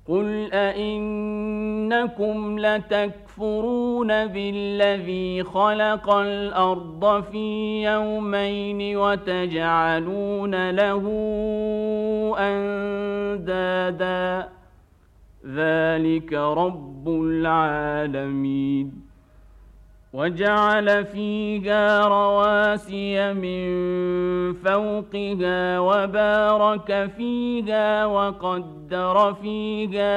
قل أئنكم لتكفرون بالذي خلق الأرض في يومين وتجعلون له أندادا ذلك رب العالمين وجعل فيها رواسي من فوقها وبارك فيها وقدر فيها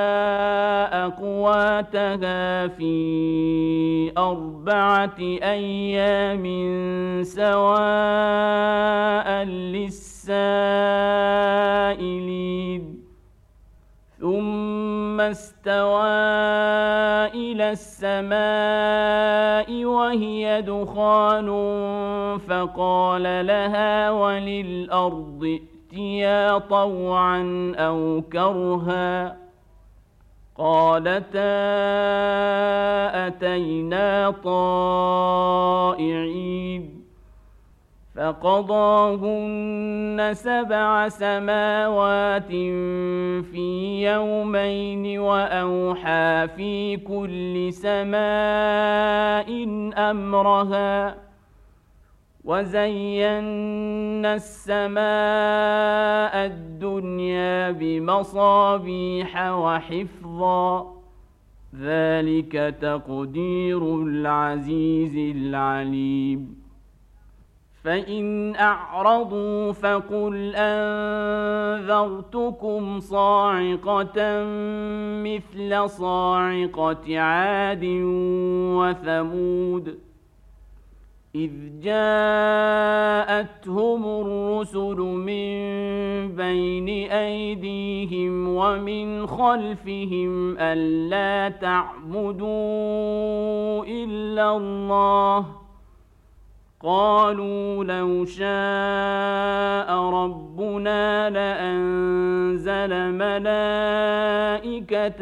أقواتها في 4 أيام سواء للسائلين ثم استوى إلى السماء وهي دخان فقال لها وللأرض ائتيا طوعا أو كرها قالتا أتينا طائعين فقضاهن 7 سماوات في يومين وأوحى في كل سماء أمرها وزينا السماء الدنيا بمصابيح وحفظا ذلك تقدير العزيز العليم فإن أعرضوا فقل أنذرتكم صاعقة مثل صاعقة عاد وثمود إذ جاءتهم الرسل من بين أيديهم ومن خلفهم ألا تعبدوا إلا الله قالوا لو شاء ربنا لأنزل ملائكة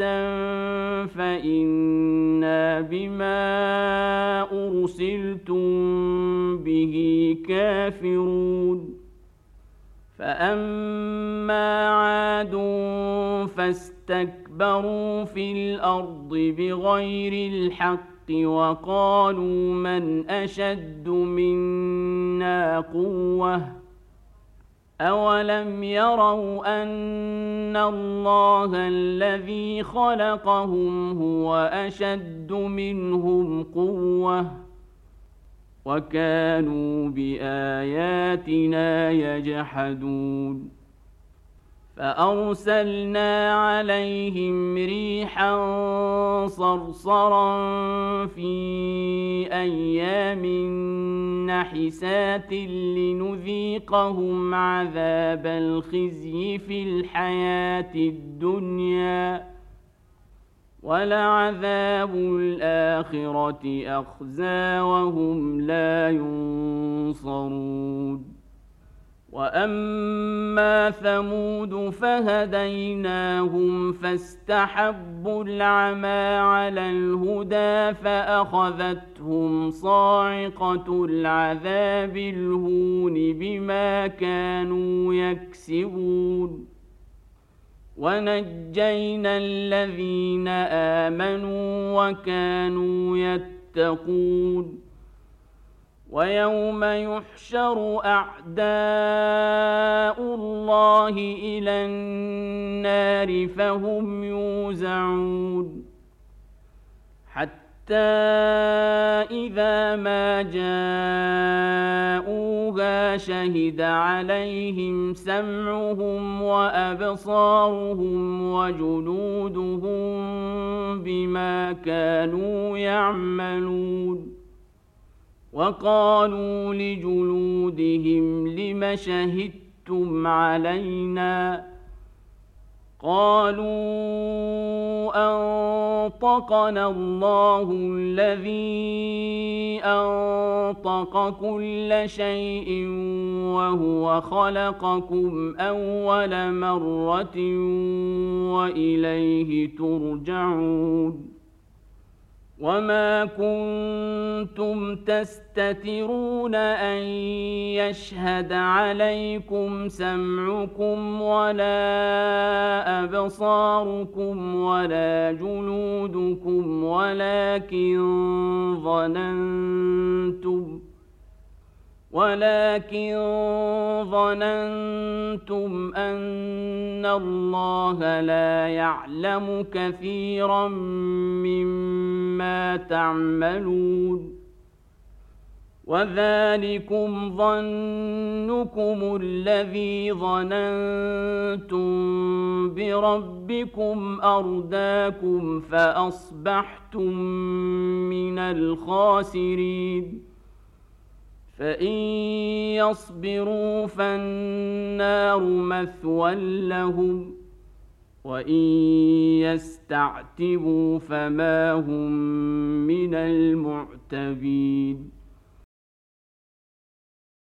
فإنا بما أرسلتم به كافرون فأما عاد فاستكبروا في الأرض بغير الحق وقالوا من أشد منا قوة أولم يروا أن الله الذي خلقهم هو أشد منهم قوة وكانوا بآياتنا يجحدون فأرسلنا عليهم ريحا صرصرا في أيام نحسات لنذيقهم عذاب الخزي في الحياة الدنيا ولعذاب الآخرة أخزى وهم لا ينصرون وأما ثمود فهديناهم فاستحبوا العمى على الهدى فأخذتهم صاعقة العذاب الهون بما كانوا يكسبون ونجينا الذين آمنوا وكانوا يتقون ويوم يحشر أعداء الله إلى النار فهم يوزعون حتى إذا ما جاءوها شهد عليهم سمعهم وأبصارهم وجلودهم بما كانوا يعملون وقالوا لجلودهم لم شهدتم علينا قالوا أنطقنا الله الذي أنطق كل شيء وهو خلقكم أول مرة وإليه ترجعون وما كنتم تستترون أن يشهد عليكم سمعكم ولا أبصاركم ولا جلودكم ولكن ظننتم أن الله لا يعلم كثيرا مما تعملون وذلكم ظنكم الذي ظننتم بربكم أرداكم فأصبحتم من الخاسرين فإن يصبروا فالنار مثوى لهم وإن يستعتبوا فما هم من المعتبين